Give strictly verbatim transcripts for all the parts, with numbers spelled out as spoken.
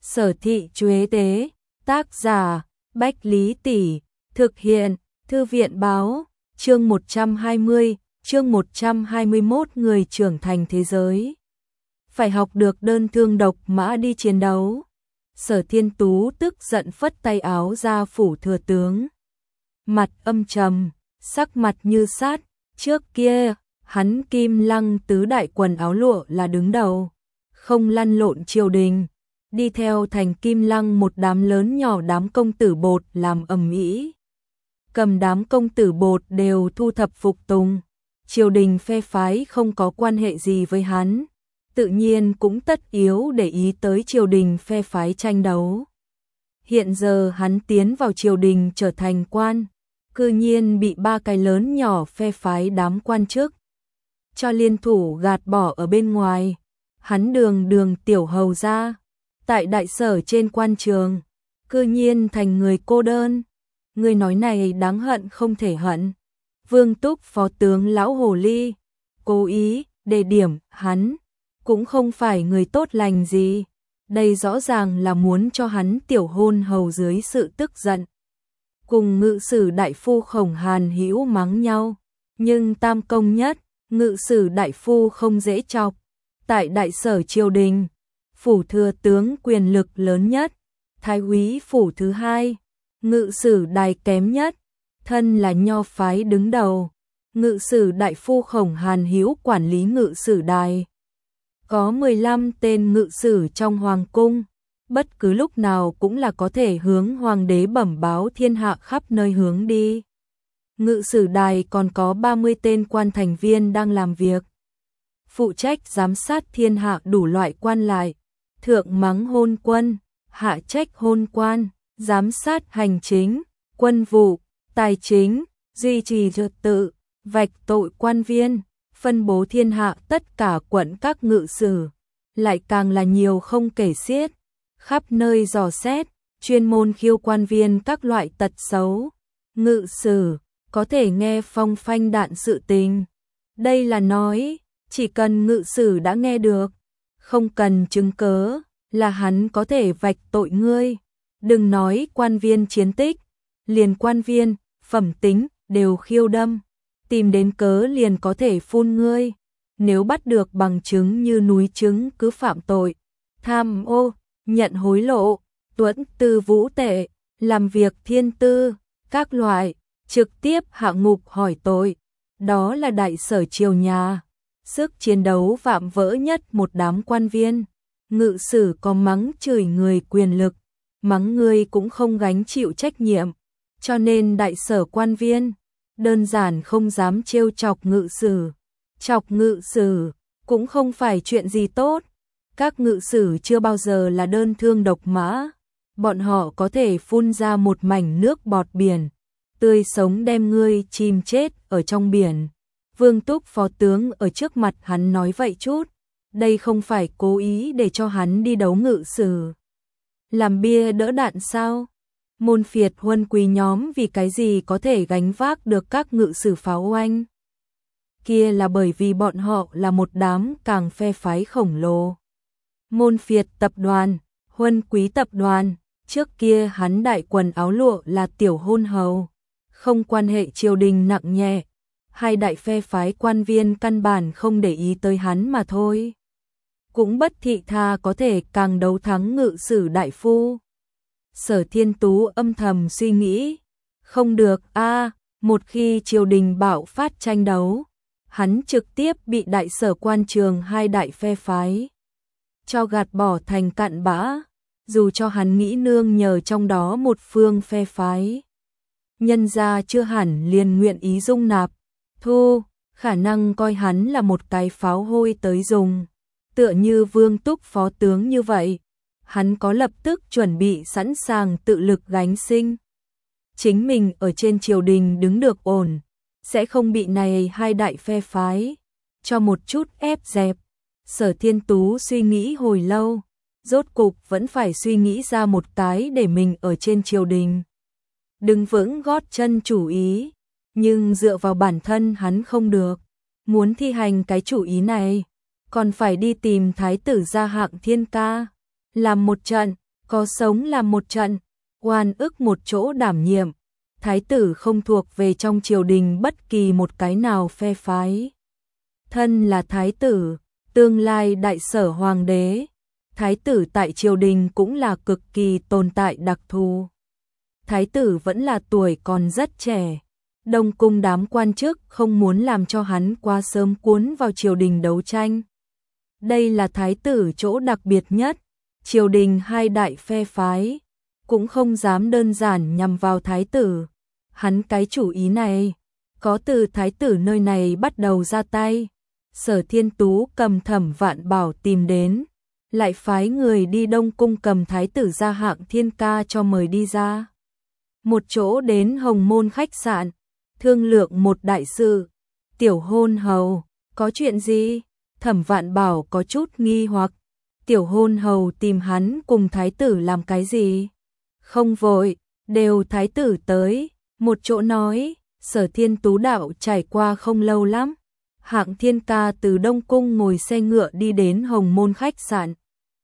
Sở Thị Chuế Tế, tác giả, Bách Lý Tỷ, thực hiện, Thư viện Báo, chương một trăm hai mươi, chương một trăm hai mươi mốt người trưởng thành thế giới. Phải học được đơn thương độc mã đi chiến đấu. Sở Thiên Tú tức giận phất tay áo ra phủ thừa tướng. Mặt âm trầm, sắc mặt như sát, trước kia, hắn Kim Lăng tứ đại quần áo lụa là đứng đầu, không lăn lộn triều đình, đi theo thành Kim Lăng một đám lớn nhỏ đám công tử bột làm ầm ĩ. Cầm đám công tử bột đều thu thập phục tùng, triều đình phe phái không có quan hệ gì với hắn, tự nhiên cũng tất yếu để ý tới triều đình phe phái tranh đấu. Hiện giờ hắn tiến vào triều đình trở thành quan, cư nhiên bị ba cái lớn nhỏ phe phái đám quan chức cho liên thủ gạt bỏ ở bên ngoài. Hắn đường đường tiểu hầu ra, tại đại sở trên quan trường, cư nhiên thành người cô đơn. Người nói này đáng hận không thể hận. Vương Túc phó tướng lão hồ ly, cố ý, đề điểm, hắn, cũng không phải người tốt lành gì. Đây rõ ràng là muốn cho hắn tiểu hôn hầu dưới sự tức giận. Cùng ngự sử đại phu Khổng Hàn Hữu mắng nhau, nhưng tam công nhất, ngự sử đại phu không dễ chọc. Tại đại sở triều đình, phủ thừa tướng quyền lực lớn nhất, thái úy phủ thứ hai, ngự sử đài kém nhất, thân là nho phái đứng đầu, ngự sử đại phu Khổng Hàn Hữu quản lý ngự sử đài. Có mười lăm tên ngự sử trong hoàng cung, bất cứ lúc nào cũng là có thể hướng hoàng đế bẩm báo thiên hạ khắp nơi hướng đi. Ngự sử đài còn có ba mươi tên quan thành viên đang làm việc, phụ trách giám sát thiên hạ đủ loại quan lại, thượng mắng hôn quân, hạ trách hôn quan, giám sát hành chính, quân vụ, tài chính, duy trì trật tự, vạch tội quan viên, phân bố thiên hạ tất cả quận các ngự sử, lại càng là nhiều không kể xiết, khắp nơi dò xét, chuyên môn khiêu quan viên các loại tật xấu. Ngự sử có thể nghe phong phanh đạn sự tình. Đây là nói, chỉ cần ngự sử đã nghe được, không cần chứng cớ, là hắn có thể vạch tội ngươi. Đừng nói quan viên chiến tích, liền quan viên, phẩm tính, đều khiêu đâm, tìm đến cớ liền có thể phun ngươi. Nếu bắt được bằng chứng như núi chứng cứ phạm tội, tham ô, nhận hối lộ, tuẫn tư vũ tệ, làm việc thiên tư, các loại, trực tiếp hạ ngục hỏi tội. Đó là đại sở triều nhà, sức chiến đấu vạm vỡ nhất một đám quan viên. Ngự sử có mắng chửi người quyền lực, mắng người cũng không gánh chịu trách nhiệm, cho nên đại sở quan viên đơn giản không dám trêu chọc ngự sử. Chọc ngự sử cũng không phải chuyện gì tốt. Các ngự sử chưa bao giờ là đơn thương độc mã, bọn họ có thể phun ra một mảnh nước bọt biển, tươi sống đem ngươi chìm chết ở trong biển. Vương Túc phó tướng ở trước mặt hắn nói vậy chút, đây không phải cố ý để cho hắn đi đấu ngự sử, làm bia đỡ đạn sao? Môn phiệt huân quý nhóm vì cái gì có thể gánh vác được các ngự sử pháo oanh? Kia là bởi vì bọn họ là một đám càng phe phái khổng lồ. Môn phiệt tập đoàn, huân quý tập đoàn, trước kia hắn đại quần áo lụa là tiểu hôn hầu, không quan hệ triều đình nặng nhẹ. Hai đại phe phái quan viên căn bản không để ý tới hắn mà thôi. Cũng bất thị tha có thể càng đấu thắng ngự sử đại phu. Sở Thiên Tú âm thầm suy nghĩ, không được a, một khi triều đình bạo phát tranh đấu, hắn trực tiếp bị đại sở quan trường hai đại phe phái cho gạt bỏ thành cặn bã, dù cho hắn nghĩ nương nhờ trong đó một phương phe phái, nhân gia chưa hẳn liền nguyện ý dung nạp. Thu, khả năng coi hắn là một cái pháo hôi tới dùng, tựa như Vương Túc phó tướng như vậy, hắn có lập tức chuẩn bị sẵn sàng tự lực gánh sinh. Chính mình ở trên triều đình đứng được ổn, sẽ không bị này hai đại phe phái cho một chút ép dẹp. Sở Thiên Tú suy nghĩ hồi lâu, rốt cục vẫn phải suy nghĩ ra một cái để mình ở trên triều đình đứng vững gót chân chủ ý. Nhưng dựa vào bản thân hắn không được, muốn thi hành cái chủ ý này, còn phải đi tìm thái tử gia Hạng Thiên Ca, làm một trận, có sống làm một trận, oan ức một chỗ đảm nhiệm. Thái tử không thuộc về trong triều đình bất kỳ một cái nào phe phái. Thân là thái tử, tương lai đại sở hoàng đế, thái tử tại triều đình cũng là cực kỳ tồn tại đặc thù. Thái tử vẫn là tuổi còn rất trẻ, Đông cung đám quan chức không muốn làm cho hắn quá sớm cuốn vào triều đình đấu tranh. Đây là thái tử chỗ đặc biệt nhất, triều đình hai đại phe phái cũng không dám đơn giản nhằm vào thái tử. Hắn cái chủ ý này có từ thái tử nơi này bắt đầu ra tay. Sở Thiên Tú cầm Thẩm Vạn Bảo tìm đến, lại phái người đi Đông cung cầm thái tử ra Hạng Thiên Ca cho mời đi ra. Một chỗ đến Hồng Môn khách sạn, thương lượng một đại sự. Tiểu hôn hầu, có chuyện gì? Thẩm Vạn Bảo có chút nghi hoặc. Tiểu hôn hầu tìm hắn cùng thái tử làm cái gì? Không vội, đều thái tử tới. Một chỗ nói, Sở Thiên Tú đạo trải qua không lâu lắm. Hạng Thiên Ca từ Đông cung ngồi xe ngựa đi đến Hồng Môn khách sạn,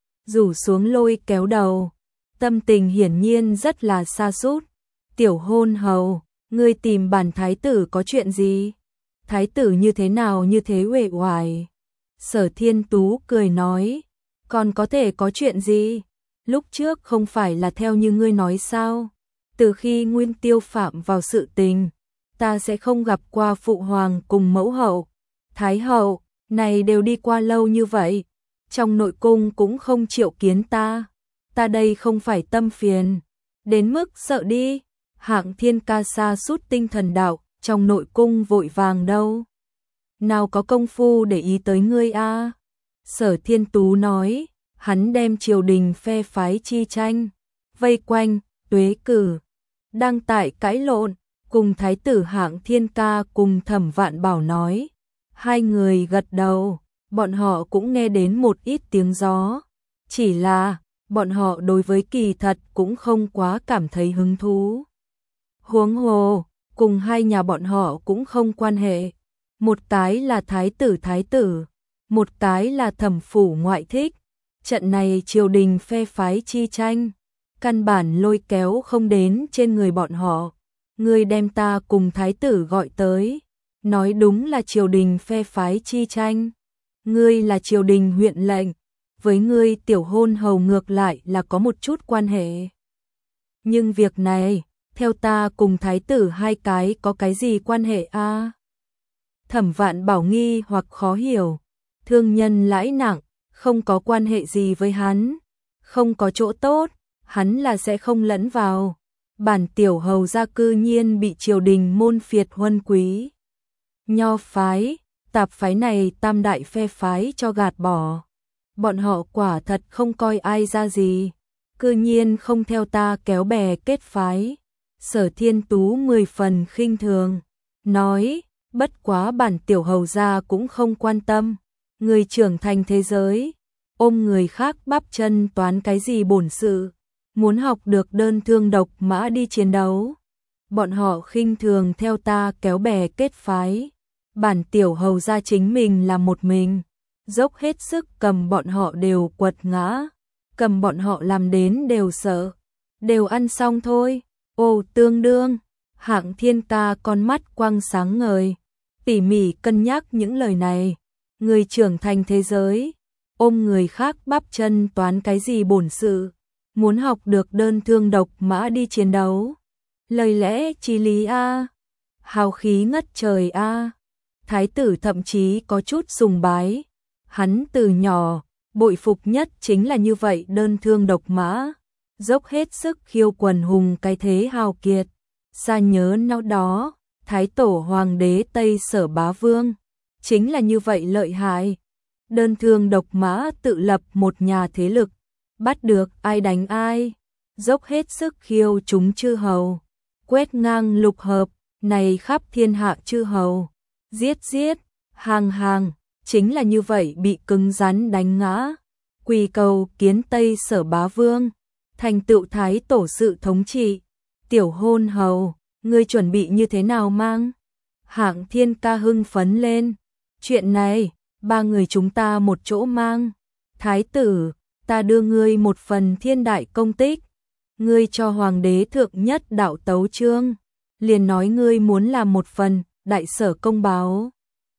rủ xuống lôi kéo đầu, tâm tình hiển nhiên rất là sa sút. Tiểu hôn hầu, ngươi tìm bản thái tử có chuyện gì? Thái tử như thế nào như thế uể oải? Sở Thiên Tú cười nói, còn có thể có chuyện gì? Lúc trước không phải là theo như ngươi nói sao? Từ khi Nguyên Tiêu phạm vào sự tình, ta sẽ không gặp qua phụ hoàng cùng mẫu hậu, thái hậu, này đều đi qua lâu như vậy, trong nội cung cũng không triệu kiến ta, ta đây không phải tâm phiền, đến mức sợ đi. Hạng Thiên Ca sa sút tinh thần đạo, trong nội cung vội vàng đâu, nào có công phu để ý tới ngươi a. Sở Thiên Tú nói, hắn đem triều đình phe phái chi tranh vây quanh, Tuế Cử đang tại cãi lộn, cùng thái tử Hạng Thiên Ca cùng Thẩm Vạn Bảo nói. Hai người gật đầu, bọn họ cũng nghe đến một ít tiếng gió, chỉ là bọn họ đối với kỳ thật cũng không quá cảm thấy hứng thú. Huống hồ, cùng hai nhà bọn họ cũng không quan hệ, một cái là thái tử thái tử, một cái là thẩm phủ ngoại thích. Trận này triều đình phe phái chi tranh, căn bản lôi kéo không đến trên người bọn họ. Ngươi đem ta cùng thái tử gọi tới, nói đúng là triều đình phe phái chi tranh. Ngươi là triều đình huyện lệnh, với ngươi tiểu hôn hầu ngược lại là có một chút quan hệ. Nhưng việc này, theo ta cùng thái tử hai cái có cái gì quan hệ a? À? Thẩm Vạn Bảo nghi hoặc khó hiểu, thương nhân lãi nặng, không có quan hệ gì với hắn, không có chỗ tốt, hắn là sẽ không lẫn vào. Bản tiểu hầu gia cư nhiên bị triều đình môn phiệt huân quý. Nho phái, tạp phái này tam đại phe phái cho gạt bỏ. Bọn họ quả thật không coi ai ra gì, cư nhiên không theo ta kéo bè kết phái. Sở Thiên Tú mười phần khinh thường, nói, bất quá bản tiểu hầu gia cũng không quan tâm. Người trưởng thành thế giới, ôm người khác bắp chân toán cái gì bổn sự, muốn học được đơn thương độc mã đi chiến đấu. Bọn họ khinh thường theo ta kéo bè kết phái. Bản tiểu hầu gia chính mình là một mình, dốc hết sức cầm bọn họ đều quật ngã, cầm bọn họ làm đến đều sợ, đều ăn xong thôi. Ô tương đương, Hạng Thiên Ca con mắt quang sáng ngời, tỉ mỉ cân nhắc những lời này. Người trưởng thành thế giới, ôm người khác bắp chân toán cái gì bổn sự, muốn học được đơn thương độc mã đi chiến đấu. Lời lẽ chí lý a, hào khí ngất trời a. Thái tử thậm chí có chút sùng bái, hắn từ nhỏ bội phục nhất chính là như vậy đơn thương độc mã, dốc hết sức khiêu quần hùng cái thế hào kiệt. Xa nhớ nào đó, Thái tổ hoàng đế Tây Sở Bá Vương chính là như vậy lợi hại, đơn thương độc mã tự lập một nhà thế lực, bắt được ai đánh ai, dốc hết sức khiêu chúng chư hầu, quét ngang lục hợp, này khắp thiên hạ chư hầu, giết giết, hàng hàng, chính là như vậy bị cứng rắn đánh ngã. Quỳ cầu kiến Tây Sở Bá Vương, thành tựu thái tổ sự thống trị. Tiểu hôn hầu, ngươi chuẩn bị như thế nào mang? Hạng Thiên Ca hưng phấn lên. Chuyện này, ba người chúng ta một chỗ mang. Thái tử, ta đưa ngươi một phần thiên đại công tích, ngươi cho hoàng đế thượng nhất đạo tấu chương, liền nói ngươi muốn làm một phần đại sở công báo.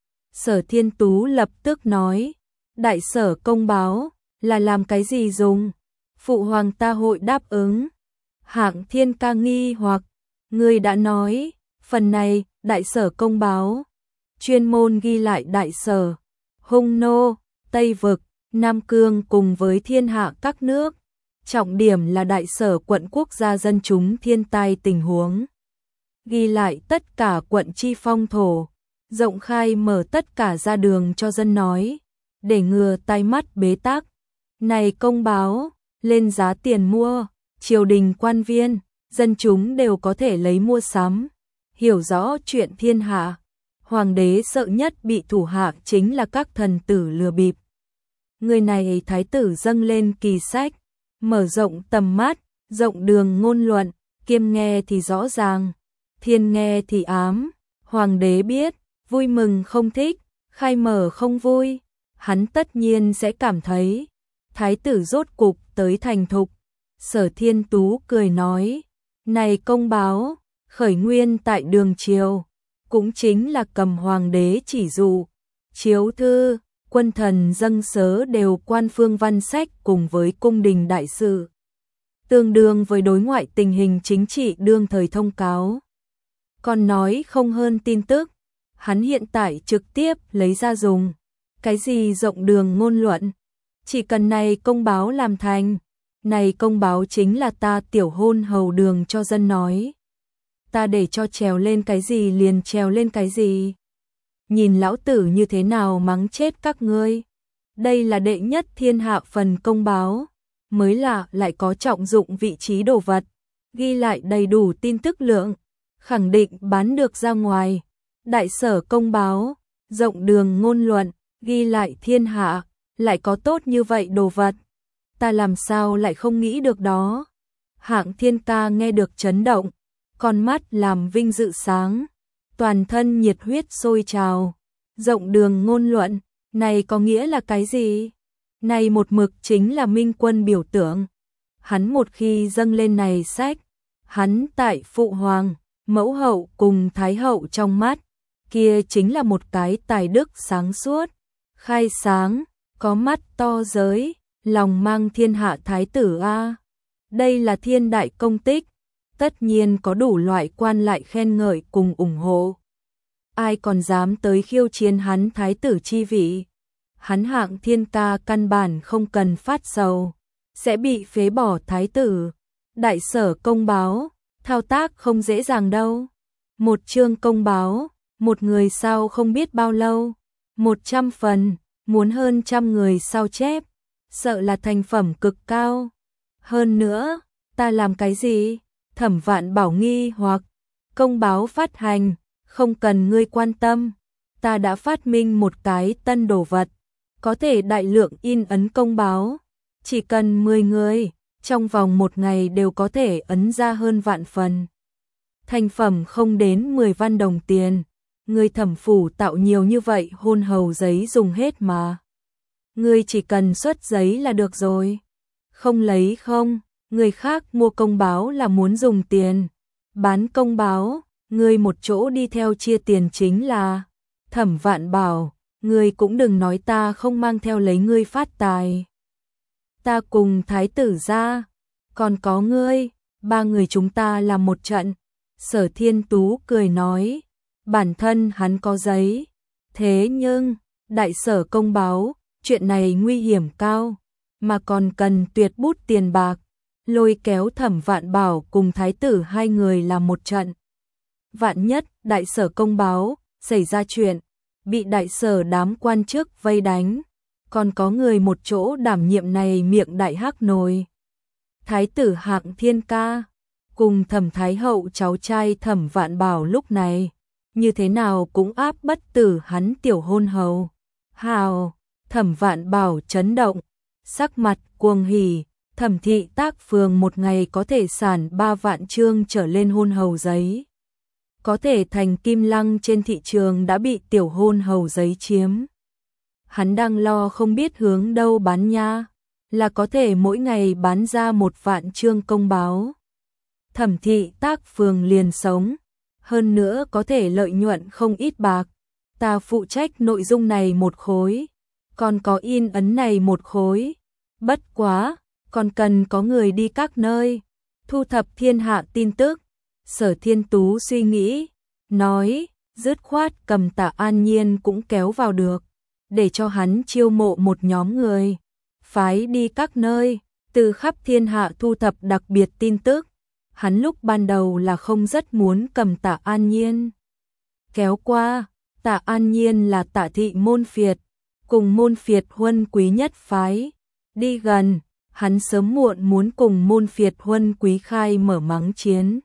Sở Thiên Tú lập tức nói, đại sở công báo là làm cái gì dùng? Phụ hoàng ta hội đáp ứng. Hạng Thiên Ca nghi hoặc, ngươi đã nói, phần này đại sở công báo chuyên môn ghi lại đại sở, Hung Nô, Tây Vực, Nam Cương cùng với thiên hạ các nước, trọng điểm là đại sở quận quốc gia dân chúng thiên tai tình huống. Ghi lại tất cả quận chi phong thổ, rộng khai mở tất cả ra đường cho dân nói, để ngừa tai mắt bế tắc. Này công báo, lên giá tiền mua, triều đình quan viên, dân chúng đều có thể lấy mua sắm, hiểu rõ chuyện thiên hạ. Hoàng đế sợ nhất bị thủ hạ chính là các thần tử lừa bịp. Người này thái tử dâng lên kỳ sách, mở rộng tầm mắt, rộng đường ngôn luận, kiêm nghe thì rõ ràng, thiên nghe thì ám. Hoàng đế biết, vui mừng không thích, khai mở không vui, hắn tất nhiên sẽ cảm thấy thái tử rốt cục tới thành thục. Sở Thiên Tú cười nói, này công báo, khởi nguyên tại đường triều, cũng chính là cầm hoàng đế chỉ dụ, chiếu thư, quân thần dâng sớ đều quan phương văn sách cùng với cung đình đại sự, tương đương với đối ngoại tình hình chính trị đương thời thông cáo. Còn nói không hơn tin tức, hắn hiện tại trực tiếp lấy ra dùng. Cái gì rộng đường ngôn luận, chỉ cần này công báo làm thành, này công báo chính là ta tiểu hôn hầu đường cho dân nói. Ta để cho trèo lên cái gì liền trèo lên cái gì. Nhìn lão tử như thế nào mắng chết các ngươi. Đây là đệ nhất thiên hạ phần công báo, mới là lại có trọng dụng vị trí đồ vật, ghi lại đầy đủ tin tức lượng, khẳng định bán được ra ngoài. Đại sở công báo, rộng đường ngôn luận, ghi lại thiên hạ, lại có tốt như vậy đồ vật. Ta làm sao lại không nghĩ được đó. Hạng Thiên Ca nghe được chấn động, con mắt làm vinh dự sáng, toàn thân nhiệt huyết sôi trào. Rộng đường ngôn luận, này có nghĩa là cái gì? Này một mực chính là minh quân biểu tượng. Hắn một khi dâng lên này sách, hắn tại phụ hoàng, mẫu hậu cùng thái hậu trong mắt, kia chính là một cái tài đức sáng suốt, khai sáng, có mắt to giới, lòng mang thiên hạ thái tử a. Đây là thiên đại công tích, tất nhiên có đủ loại quan lại khen ngợi cùng ủng hộ. Ai còn dám tới khiêu chiến hắn thái tử chi vị? Hắn Hạng Thiên Ca căn bản không cần phát sầu, sẽ bị phế bỏ thái tử. Đại sở công báo, thao tác không dễ dàng đâu. Một chương công báo, một người sao không biết bao lâu. Một trăm phần, muốn hơn trăm người sao chép, sợ là thành phẩm cực cao. Hơn nữa, ta làm cái gì? Thẩm Vạn Bảo nghi hoặc, công báo phát hành, không cần ngươi quan tâm. Ta đã phát minh một cái tân đồ vật, có thể đại lượng in ấn công báo. Chỉ cần mười người, trong vòng một ngày đều có thể ấn ra hơn vạn phần. Thành phẩm không đến mười văn đồng tiền. Người thẩm phủ tạo nhiều như vậy hôn hầu giấy dùng hết mà. Ngươi chỉ cần xuất giấy là được rồi. Không lấy không, người khác mua công báo là muốn dùng tiền. Bán công báo, ngươi một chỗ đi theo chia tiền chính là. Thẩm Vạn Bảo, ngươi cũng đừng nói ta không mang theo lấy ngươi phát tài. Ta cùng thái tử ra, còn có ngươi, ba người chúng ta làm một trận. Sở Thiên Tú cười nói, bản thân hắn có giấy, thế nhưng, đại sở công báo, chuyện này nguy hiểm cao, mà còn cần tuyệt bút tiền bạc, lôi kéo Thẩm Vạn Bảo cùng thái tử hai người làm một trận. Vạn nhất, đại sở công báo, xảy ra chuyện, bị đại sở đám quan chức vây đánh, còn có người một chỗ đảm nhiệm này miệng đại hắc nồi. Thái tử Hạng Thiên Ca, cùng Thẩm Thái Hậu cháu trai Thẩm Vạn Bảo lúc này, như thế nào cũng áp bất tử hắn tiểu hôn hầu. Hào, Thẩm Vạn Bảo chấn động, sắc mặt cuồng hỉ, Thẩm thị tác phường một ngày có thể sản ba vạn chương trở lên hôn hầu giấy. Có thể thành kim lăng trên thị trường đã bị tiểu hôn hầu giấy chiếm. Hắn đang lo không biết hướng đâu bán nha. là có thể mỗi ngày bán ra một vạn chương công báo. Thẩm thị Tác Phường liền sống, hơn nữa có thể lợi nhuận không ít bạc. Ta phụ trách nội dung này một khối, còn có in ấn này một khối. Bất quá, còn cần có người đi các nơi, thu thập thiên hạ tin tức. Sở Thiên Tú suy nghĩ, nói, dứt khoát cầm Tạ An Nhiên cũng kéo vào được, để cho hắn chiêu mộ một nhóm người, phái đi các nơi, từ khắp thiên hạ thu thập đặc biệt tin tức. Hắn lúc ban đầu là không rất muốn cầm Tạ An Nhiên kéo qua. Tạ An Nhiên là Tạ thị môn phiệt, cùng môn phiệt huân quý nhất phái đi gần, hắn sớm muộn muốn cùng môn phiệt huân quý khai mở mắng chiến.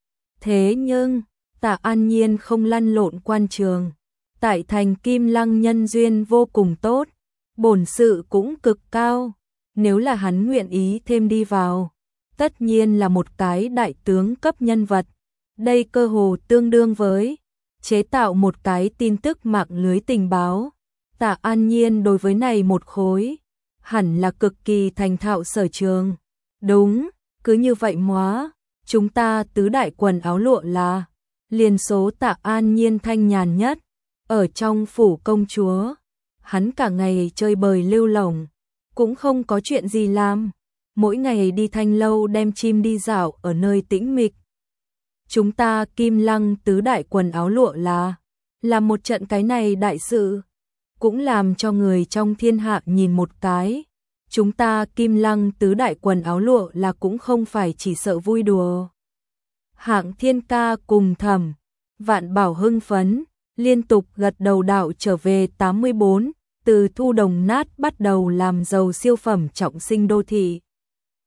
Thế nhưng, Tạ An Nhiên không lăn lộn quan trường, tại thành Kim Lăng nhân duyên vô cùng tốt, bổn sự cũng cực cao, nếu là hắn nguyện ý thêm đi vào, tất nhiên là một cái đại tướng cấp nhân vật. Đây cơ hồ tương đương với chế tạo một cái tin tức mạng lưới tình báo. Tạ An Nhiên đối với này một khối, hẳn là cực kỳ thành thạo sở trường. Đúng, cứ như vậy móa, chúng ta tứ đại quần áo lụa là liền số Tạ An Nhiên thanh nhàn nhất. Ở trong phủ công chúa, hắn cả ngày chơi bời lưu lỏng, cũng không có chuyện gì làm. Mỗi ngày đi thanh lâu đem chim đi dạo ở nơi tĩnh mịch. Chúng ta Kim Lăng tứ đại quần áo lụa là làm một trận cái này đại sự, cũng làm cho người trong thiên hạ nhìn một cái. Chúng ta Kim Lăng tứ đại quần áo lụa là cũng không phải chỉ sợ vui đùa. Hạng Thiên Ca cùng Thẩm Vạn Bảo hưng phấn, liên tục gật đầu đạo trở về tám mươi bốn, từ thu đồng nát bắt đầu làm giàu siêu phẩm trọng sinh đô thị.